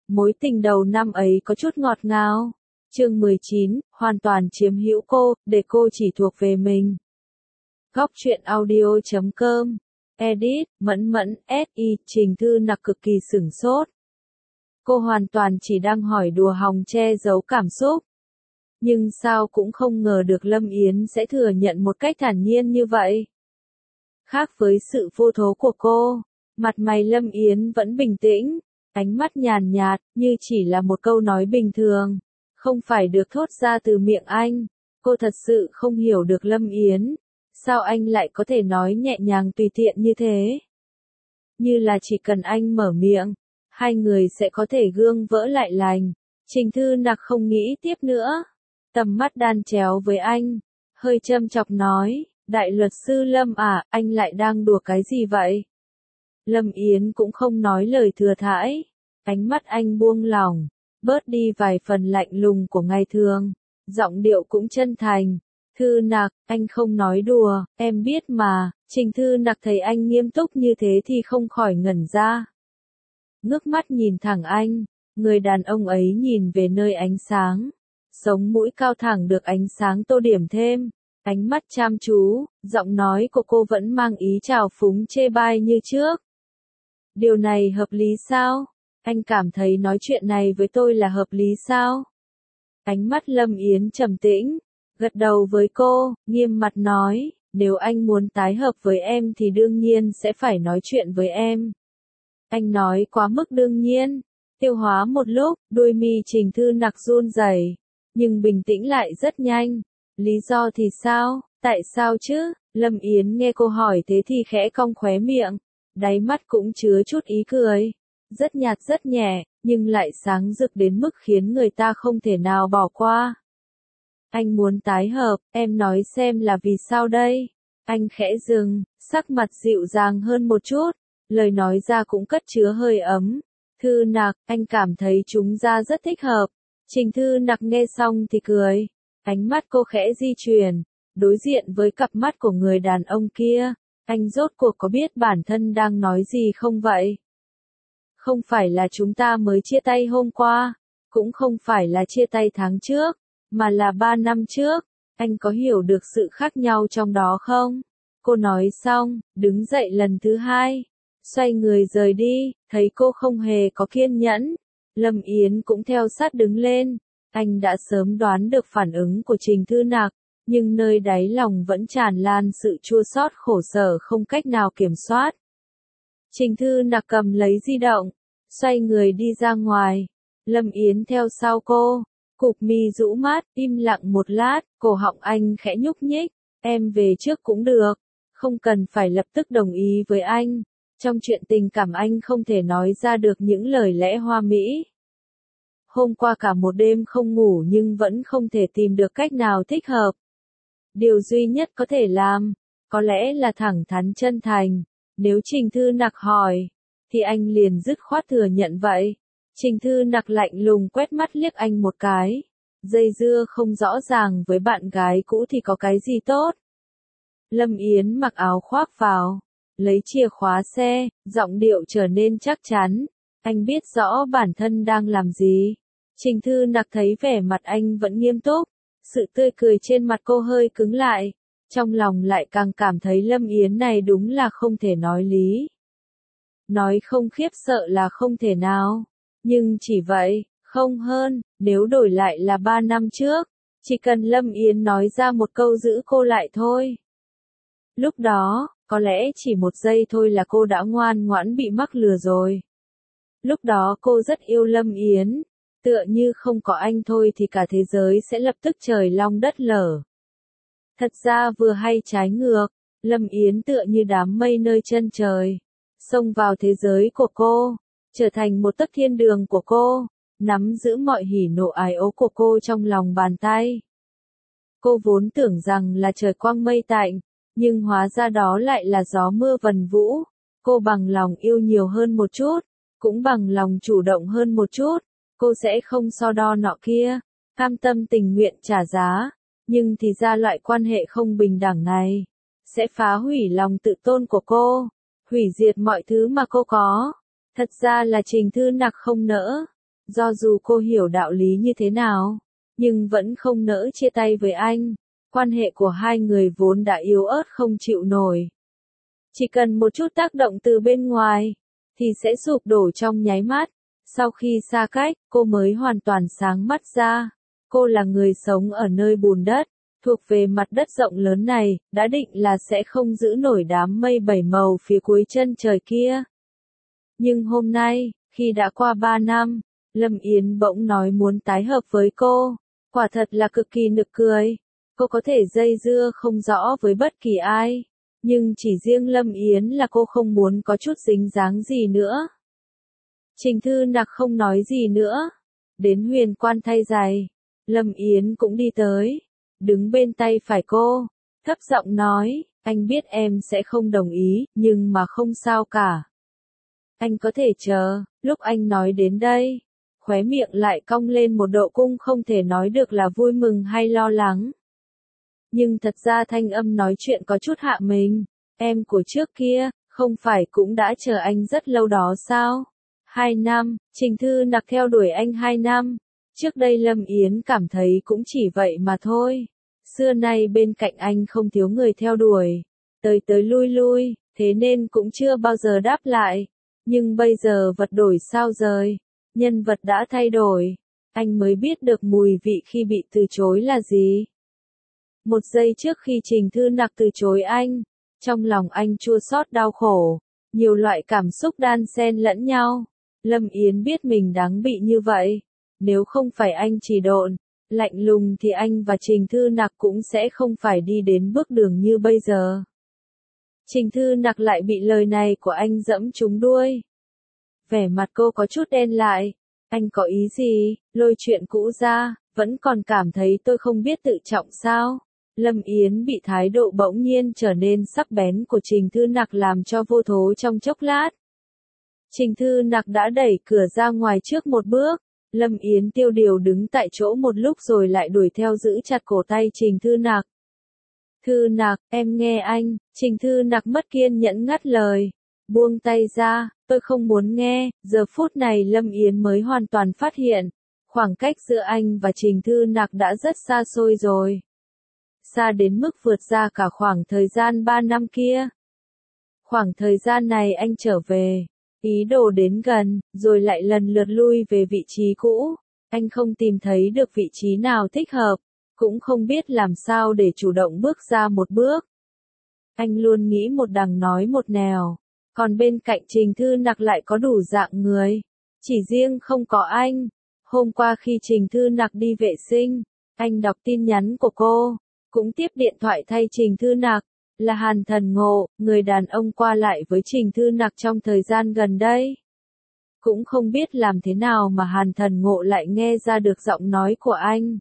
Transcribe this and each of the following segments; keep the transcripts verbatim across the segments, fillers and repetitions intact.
Mối tình đầu năm ấy có chút ngọt ngào. Chương mười chín, hoàn toàn chiếm hữu cô, để cô chỉ thuộc về mình. Góc truyện audio chấm com. Edit, Mẫn Mẫn, ét i, Trình Thư Nặc cực kỳ sửng sốt. Cô hoàn toàn chỉ đang hỏi đùa hòng che giấu cảm xúc. Nhưng sao cũng không ngờ được Lâm Yến sẽ thừa nhận một cách thản nhiên như vậy. Khác với sự vô thố của cô, mặt mày Lâm Yến vẫn bình tĩnh, ánh mắt nhàn nhạt, như chỉ là một câu nói bình thường, không phải được thốt ra từ miệng anh. Cô thật sự không hiểu được Lâm Yến, sao anh lại có thể nói nhẹ nhàng tùy tiện như thế? Như là chỉ cần anh mở miệng, hai người sẽ có thể gương vỡ lại lành. Trình Thư Nặc không nghĩ tiếp nữa, tầm mắt đan chéo với anh, hơi châm chọc nói, đại luật sư Lâm à, anh lại đang đùa cái gì vậy? Lâm Yến cũng không nói lời thừa thãi, ánh mắt anh buông lỏng, bớt đi vài phần lạnh lùng của ngày thường, giọng điệu cũng chân thành. Thư Nặc, anh không nói đùa, em biết mà. Trình Thư Nặc thấy anh nghiêm túc như thế thì không khỏi ngẩn ra. Ngước mắt nhìn thẳng anh, người đàn ông ấy nhìn về nơi ánh sáng, sống mũi cao thẳng được ánh sáng tô điểm thêm, ánh mắt chăm chú, giọng nói của cô vẫn mang ý trào phúng chê bai như trước. Điều này hợp lý sao? Anh cảm thấy nói chuyện này với tôi là hợp lý sao? Ánh mắt Lâm Yến trầm tĩnh, gật đầu với cô, nghiêm mặt nói, nếu anh muốn tái hợp với em thì đương nhiên sẽ phải nói chuyện với em. Anh nói quá mức đương nhiên. Tiêu hóa một lúc, đuôi mi Trình Thư Nặc run rẩy, nhưng bình tĩnh lại rất nhanh. Lý do thì sao? Tại sao chứ? Lâm Yến nghe cô hỏi thế thì khẽ cong khóe miệng, đáy mắt cũng chứa chút ý cười, rất nhạt rất nhẹ, nhưng lại sáng rực đến mức khiến người ta không thể nào bỏ qua. Anh muốn tái hợp, em nói xem là vì sao đây? Anh khẽ dừng, sắc mặt dịu dàng hơn một chút, lời nói ra cũng cất chứa hơi ấm. Thư Nặc, anh cảm thấy chúng ta rất thích hợp. Trình Thư Nặc nghe xong thì cười, ánh mắt cô khẽ di chuyển, đối diện với cặp mắt của người đàn ông kia. Anh rốt cuộc có biết bản thân đang nói gì không vậy? Không phải là chúng ta mới chia tay hôm qua, cũng không phải là chia tay tháng trước, mà là ba năm trước. Anh có hiểu được sự khác nhau trong đó không? Cô nói xong, đứng dậy lần thứ hai, xoay người rời đi, thấy cô không hề có kiên nhẫn. Lâm Yến cũng theo sát đứng lên, anh đã sớm đoán được phản ứng của Trình Thư Nặc, nhưng nơi đáy lòng vẫn tràn lan sự chua xót khổ sở không cách nào kiểm soát. Trình Thư Nặc cầm lấy di động, xoay người đi ra ngoài, Lâm Yến theo sau cô, cụp mi rũ mắt, im lặng một lát, cổ họng anh khẽ nhúc nhích, em về trước cũng được, không cần phải lập tức đồng ý với anh. Trong chuyện tình cảm anh không thể nói ra được những lời lẽ hoa mỹ. Hôm qua cả một đêm không ngủ nhưng vẫn không thể tìm được cách nào thích hợp. Điều duy nhất có thể làm, có lẽ là thẳng thắn chân thành. Nếu Trình Thư Nặc hỏi, thì anh liền dứt khoát thừa nhận vậy. Trình Thư Nặc lạnh lùng quét mắt liếc anh một cái. Dây dưa không rõ ràng với bạn gái cũ thì có cái gì tốt. Lâm Yến mặc áo khoác vào, lấy chìa khóa xe, giọng điệu trở nên chắc chắn. Anh biết rõ bản thân đang làm gì. Trình Thư Nặc thấy vẻ mặt anh vẫn nghiêm túc, sự tươi cười trên mặt cô hơi cứng lại, trong lòng lại càng cảm thấy Lâm Yến này đúng là không thể nói lý. Nói không khiếp sợ là không thể nào, nhưng chỉ vậy, không hơn. Nếu đổi lại là ba năm trước, chỉ cần Lâm Yến nói ra một câu giữ cô lại thôi. Lúc đó, có lẽ chỉ một giây thôi là cô đã ngoan ngoãn bị mắc lừa rồi. Lúc đó cô rất yêu Lâm Yến, tựa như không có anh thôi thì cả thế giới sẽ lập tức trời long đất lở. Thật ra vừa hay trái ngược, Lâm Yến tựa như đám mây nơi chân trời, xông vào thế giới của cô, trở thành một tấc thiên đường của cô, nắm giữ mọi hỉ nộ ái ố của cô trong lòng bàn tay. Cô vốn tưởng rằng là trời quang mây tạnh, nhưng hóa ra đó lại là gió mưa vần vũ. Cô bằng lòng yêu nhiều hơn một chút, cũng bằng lòng chủ động hơn một chút, cô sẽ không so đo nọ kia, cam tâm tình nguyện trả giá, nhưng thì ra loại quan hệ không bình đẳng này, sẽ phá hủy lòng tự tôn của cô, hủy diệt mọi thứ mà cô có. Thật ra là Trình Thư Nặc không nỡ, Do dù cô hiểu đạo lý như thế nào, nhưng vẫn không nỡ chia tay với anh. Quan hệ của hai người vốn đã yếu ớt không chịu nổi. Chỉ cần một chút tác động từ bên ngoài, thì sẽ sụp đổ trong nháy mắt. Sau khi xa cách, cô mới hoàn toàn sáng mắt ra. Cô là người sống ở nơi bùn đất, thuộc về mặt đất rộng lớn này, đã định là sẽ không giữ nổi đám mây bảy màu phía cuối chân trời kia. Nhưng hôm nay, khi đã qua ba năm, Lâm Yến bỗng nói muốn tái hợp với cô. Quả thật là cực kỳ nực cười. Cô có thể dây dưa không rõ với bất kỳ ai. Nhưng chỉ riêng Lâm Yến là cô không muốn có chút dính dáng gì nữa. Trình Thư Nặc không nói gì nữa. Đến Huyền Quan thay giày, Lâm Yến cũng đi tới. Đứng bên tay phải cô, thấp giọng nói, anh biết em sẽ không đồng ý, nhưng mà không sao cả. Anh có thể chờ. Lúc anh nói đến đây, khóe miệng lại cong lên một độ cung không thể nói được là vui mừng hay lo lắng. Nhưng thật ra thanh âm nói chuyện có chút hạ mình. Em của trước kia, không phải cũng đã chờ anh rất lâu đó sao? Hai năm, Trình Thư Nặc theo đuổi anh hai năm. Trước đây Lâm Yến cảm thấy cũng chỉ vậy mà thôi. Xưa nay bên cạnh anh không thiếu người theo đuổi. Tới tới lui lui, thế nên cũng chưa bao giờ đáp lại. Nhưng bây giờ vật đổi sao rời. Nhân vật đã thay đổi. Anh mới biết được mùi vị khi bị từ chối là gì. Một giây trước khi Trình Thư Nặc từ chối anh, trong lòng anh chua xót đau khổ, nhiều loại cảm xúc đan xen lẫn nhau. Lâm Yến biết mình đáng bị như vậy. Nếu không phải anh chỉ độn, lạnh lùng thì anh và Trình Thư Nặc cũng sẽ không phải đi đến bước đường như bây giờ. Trình Thư Nặc lại bị lời này của anh dẫm trúng đuôi. Vẻ mặt cô có chút đen lại. Anh có ý gì? Lôi chuyện cũ ra, vẫn còn cảm thấy tôi không biết tự trọng sao? Lâm Yến bị thái độ bỗng nhiên trở nên sắc bén của Trình Thư Nặc làm cho vô thố trong chốc lát. Trình Thư Nặc đã đẩy cửa ra ngoài trước một bước. Lâm Yến tiêu điều đứng tại chỗ một lúc rồi lại đuổi theo giữ chặt cổ tay Trình Thư Nặc. Thư Nặc, em nghe anh. Trình Thư Nặc mất kiên nhẫn ngắt lời. Buông tay ra, tôi không muốn nghe. Giờ phút này Lâm Yến mới hoàn toàn phát hiện. Khoảng cách giữa anh và Trình Thư Nặc đã rất xa xôi rồi. Xa đến mức vượt ra cả khoảng thời gian ba năm kia. Khoảng thời gian này anh trở về, ý đồ đến gần, rồi lại lần lượt lui về vị trí cũ. Anh không tìm thấy được vị trí nào thích hợp, cũng không biết làm sao để chủ động bước ra một bước. Anh luôn nghĩ một đằng nói một nẻo, còn bên cạnh Trình Thư Nặc lại có đủ dạng người. Chỉ riêng không có anh. Hôm qua khi Trình Thư Nặc đi vệ sinh, anh đọc tin nhắn của cô, cũng tiếp điện thoại thay Trình Thư Nặc, là Hàn Thần Ngộ, người đàn ông qua lại với Trình Thư Nặc trong thời gian gần đây. Cũng không biết làm thế nào mà Hàn Thần Ngộ lại nghe ra được giọng nói của anh.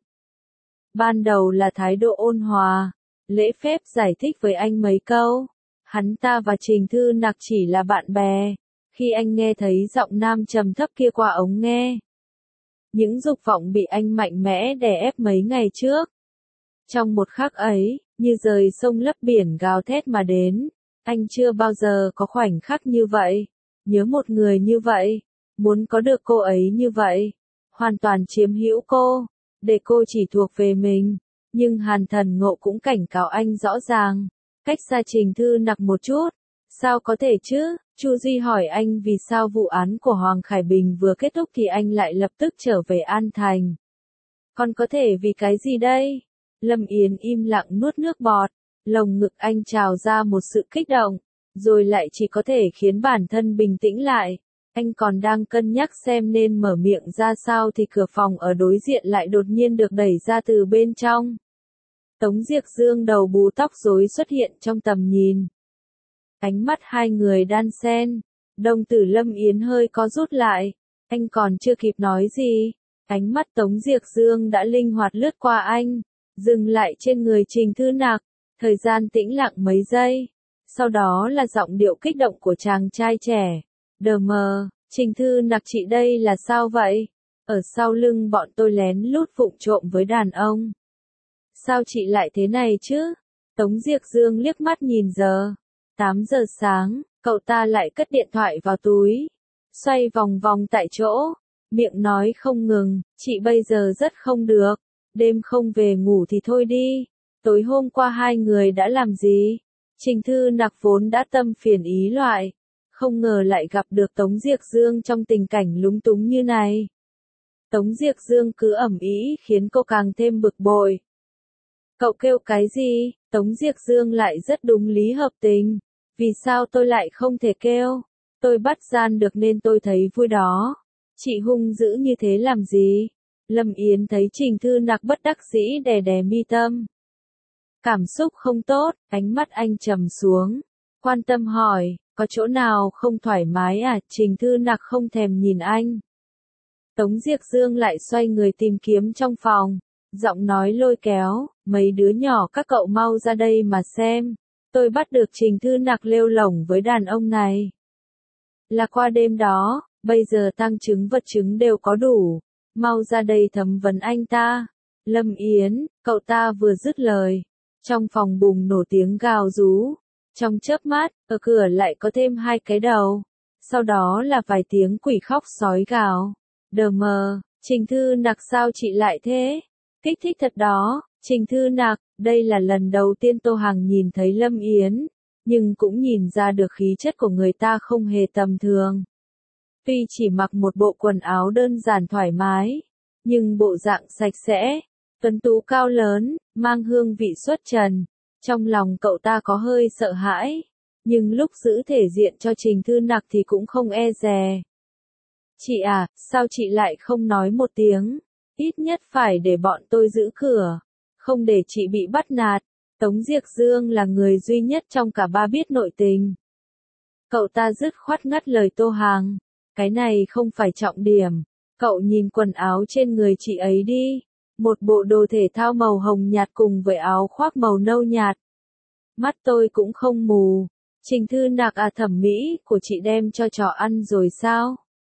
Ban đầu là thái độ ôn hòa, lễ phép giải thích với anh mấy câu. Hắn ta và Trình Thư Nặc chỉ là bạn bè. Khi anh nghe thấy giọng nam trầm thấp kia qua ống nghe, những dục vọng bị anh mạnh mẽ đè ép mấy ngày trước. Trong một khắc ấy, như rời sông lấp biển gào thét mà đến. Anh chưa bao giờ có khoảnh khắc như vậy. Nhớ một người như vậy. Muốn có được cô ấy như vậy. Hoàn toàn chiếm hữu cô. Để cô chỉ thuộc về mình. Nhưng Hàn Thần Ngộ cũng cảnh cáo anh rõ ràng. Cách xa Trình Thư Nặc một chút. Sao có thể chứ? Chu Duy hỏi anh vì sao vụ án của Hoàng Khải Bình vừa kết thúc thì anh lại lập tức trở về An Thành. Còn có thể vì cái gì đây? Lâm Yến im lặng nuốt nước bọt, lồng ngực anh trào ra một sự kích động, rồi lại chỉ có thể khiến bản thân bình tĩnh lại. Anh còn đang cân nhắc xem nên mở miệng ra sao thì cửa phòng ở đối diện lại đột nhiên được đẩy ra từ bên trong. Tống Diệc Dương đầu bù tóc rối xuất hiện trong tầm nhìn. Ánh mắt hai người đan xen, đồng tử Lâm Yến hơi co rút lại, anh còn chưa kịp nói gì, ánh mắt Tống Diệc Dương đã linh hoạt lướt qua anh, dừng lại trên người Trình Thư Nặc, thời gian tĩnh lặng mấy giây, sau đó là giọng điệu kích động của chàng trai trẻ. Đờ mờ, Trình Thư Nặc chị đây là sao vậy? Ở sau lưng bọn tôi lén lút vụng trộm với đàn ông. Sao chị lại thế này chứ? Tống Diệc Dương liếc mắt nhìn giờ. tám giờ sáng, cậu ta lại cất điện thoại vào túi. Xoay vòng vòng tại chỗ. miệng nói không ngừng, chị bây giờ rất không được, đêm không về ngủ thì thôi đi, tối hôm qua hai người đã làm gì? Trình Thư Nặc vốn đã tâm phiền ý loạn, không ngờ lại gặp được Tống Diệc Dương trong tình cảnh lúng túng như này. Tống Diệc Dương cứ ầm ĩ khiến cô càng thêm bực bội. Cậu kêu cái gì? Tống Diệc Dương lại rất đúng lý hợp tình. Vì sao tôi lại không thể kêu? Tôi bắt gian được nên tôi thấy vui đó. Chị hung dữ như thế làm gì? Lâm Yến thấy Trình Thư Nặc bất đắc dĩ đè đè mi tâm. Cảm xúc không tốt, ánh mắt anh trầm xuống. Quan tâm hỏi, có chỗ nào không thoải mái à? Trình Thư Nặc không thèm nhìn anh. Tống Diệc Dương lại xoay người tìm kiếm trong phòng. Giọng nói lôi kéo, mấy đứa nhỏ các cậu mau ra đây mà xem. Tôi bắt được Trình Thư Nặc lêu lổng với đàn ông này. Là qua đêm đó, bây giờ tang chứng vật chứng đều có đủ. Mau ra đây thẩm vấn anh ta. Lâm Yến, cậu ta vừa dứt lời. Trong phòng bùng nổ tiếng gào rú. Trong chớp mắt, ở cửa lại có thêm hai cái đầu. Sau đó là vài tiếng quỷ khóc sói gào. Đờ mờ, Trình Thư Nặc sao chị lại thế? Kích thích thật đó, Trình Thư Nặc, đây là lần đầu tiên Tô Hằng nhìn thấy Lâm Yến, nhưng cũng nhìn ra được khí chất của người ta không hề tầm thường. Tuy chỉ mặc một bộ quần áo đơn giản thoải mái, nhưng bộ dạng sạch sẽ, tuấn tú cao lớn, mang hương vị xuất trần. Trong lòng cậu ta có hơi sợ hãi, nhưng lúc giữ thể diện cho Trình Thư Nặc thì cũng không e dè. Chị à, sao chị lại không nói một tiếng? Ít nhất phải để bọn tôi giữ cửa, không để chị bị bắt nạt. Tống Diệc Dương là người duy nhất trong cả ba biết nội tình. Cậu ta dứt khoát ngắt lời Tô Hằng. Cái này không phải trọng điểm. Cậu nhìn quần áo trên người chị ấy đi. Một bộ đồ thể thao màu hồng nhạt cùng với áo khoác màu nâu nhạt. Mắt tôi cũng không mù. Trình Thư Nặc à, thẩm mỹ của chị đem cho chó ăn rồi sao?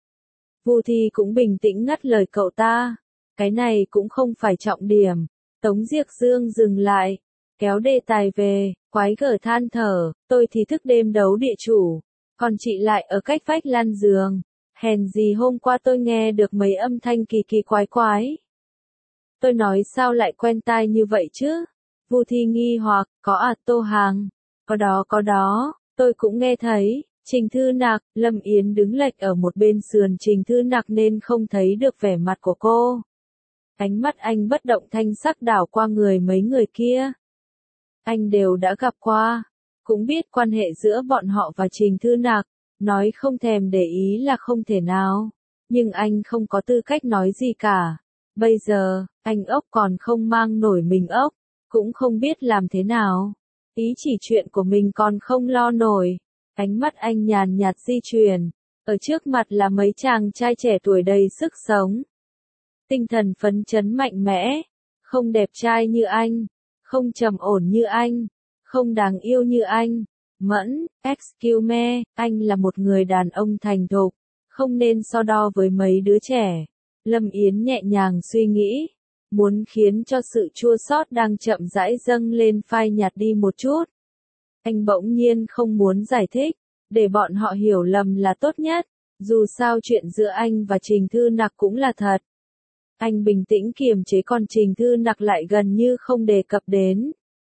Vu Thi cũng bình tĩnh ngắt lời cậu ta. Cái này cũng không phải trọng điểm. Tống Diệc Dương dừng lại, kéo đề tài về, quái gở than thở, tôi thì thức đêm đấu địa chủ, còn chị lại ở cách vách lăn giường. Hèn gì hôm qua tôi nghe được mấy âm thanh kỳ kỳ quái quái. Tôi nói sao lại quen tai như vậy chứ? Vu Thi nghi hoặc, có à Tô Hằng? Có đó có đó, tôi cũng nghe thấy. Trình Thư Nặc, Lâm Yến đứng lệch ở một bên sườn Trình Thư Nặc nên không thấy được vẻ mặt của cô. Ánh mắt anh bất động thanh sắc đảo qua người mấy người kia. Anh đều đã gặp qua, cũng biết quan hệ giữa bọn họ và Trình Thư Nặc, nói không thèm để ý là không thể nào, nhưng anh không có tư cách nói gì cả. Bây giờ, anh ốc còn không mang nổi mình ốc, cũng không biết làm thế nào. Ý chỉ chuyện của mình còn không lo nổi. Ánh mắt anh nhàn nhạt di chuyển, ở trước mặt là mấy chàng trai trẻ tuổi đầy sức sống. Tinh thần phấn chấn mạnh mẽ, không đẹp trai như anh, không trầm ổn như anh, không đáng yêu như anh. Mẫn, excuse me, anh là một người đàn ông thành thục, không nên so đo với mấy đứa trẻ. Lâm Yến nhẹ nhàng suy nghĩ, muốn khiến cho sự chua xót đang chậm rãi dâng lên phai nhạt đi một chút. Anh bỗng nhiên không muốn giải thích, để bọn họ hiểu lầm là tốt nhất, dù sao chuyện giữa anh và Trình Thư Nặc cũng là thật. Anh bình tĩnh kiềm chế còn Trình Thư Nặc lại gần như không đề cập đến.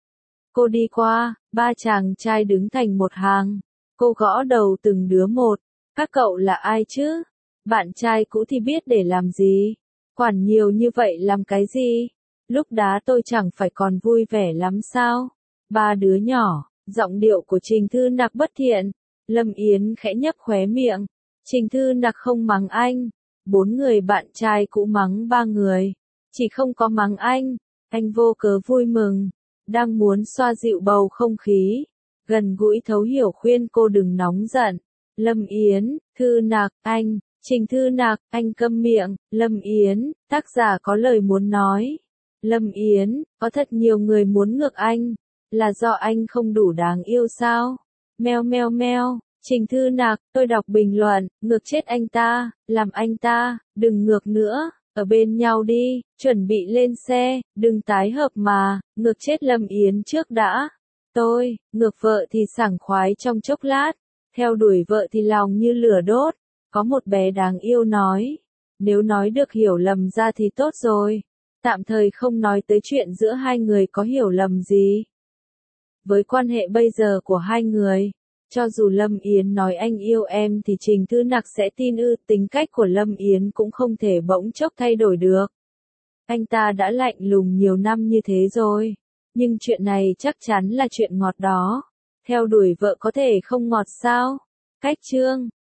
Cô đi qua, ba chàng trai đứng thành một hàng. Cô gõ đầu từng đứa một. Các cậu là ai chứ? Bạn trai cũ thì biết để làm gì? Quản nhiều như vậy làm cái gì? Lúc đá tôi chẳng phải còn vui vẻ lắm sao? Ba đứa nhỏ, giọng điệu của Trình Thư Nặc bất thiện. Lâm Yến khẽ nhếch khóe miệng. Trình Thư Nặc không mắng anh. Bốn người bạn trai cũ mắng ba người. Chỉ không có mắng anh. Anh vô cớ vui mừng. Đang muốn xoa dịu bầu không khí. Gần gũi thấu hiểu khuyên cô đừng nóng giận. Lâm Yến, Thư Nặc, anh. Trình Thư Nặc, anh câm miệng. Lâm Yến, tác giả có lời muốn nói. Lâm Yến, có thật nhiều người muốn ngược anh. Là do anh không đủ đáng yêu sao? Meo meo meo. Trình Thư Nặc, tôi đọc bình luận, ngược chết anh ta, làm anh ta, đừng ngược nữa, ở bên nhau đi, chuẩn bị lên xe, đừng tái hợp mà, ngược chết Lâm Yến trước đã. Tôi, ngược vợ thì sảng khoái trong chốc lát, theo đuổi vợ thì lòng như lửa đốt. Có một bé đáng yêu nói, Nếu nói được hiểu lầm ra thì tốt rồi. Tạm thời không nói tới chuyện giữa hai người có hiểu lầm gì. Với quan hệ bây giờ của hai người, cho dù Lâm Yến nói anh yêu em thì Trình Thư Nặc sẽ tin ư, tính cách của Lâm Yến cũng không thể bỗng chốc thay đổi được. Anh ta đã lạnh lùng nhiều năm như thế rồi, nhưng chuyện này chắc chắn là chuyện ngọt đó. Theo đuổi vợ có thể không ngọt sao? Cách chương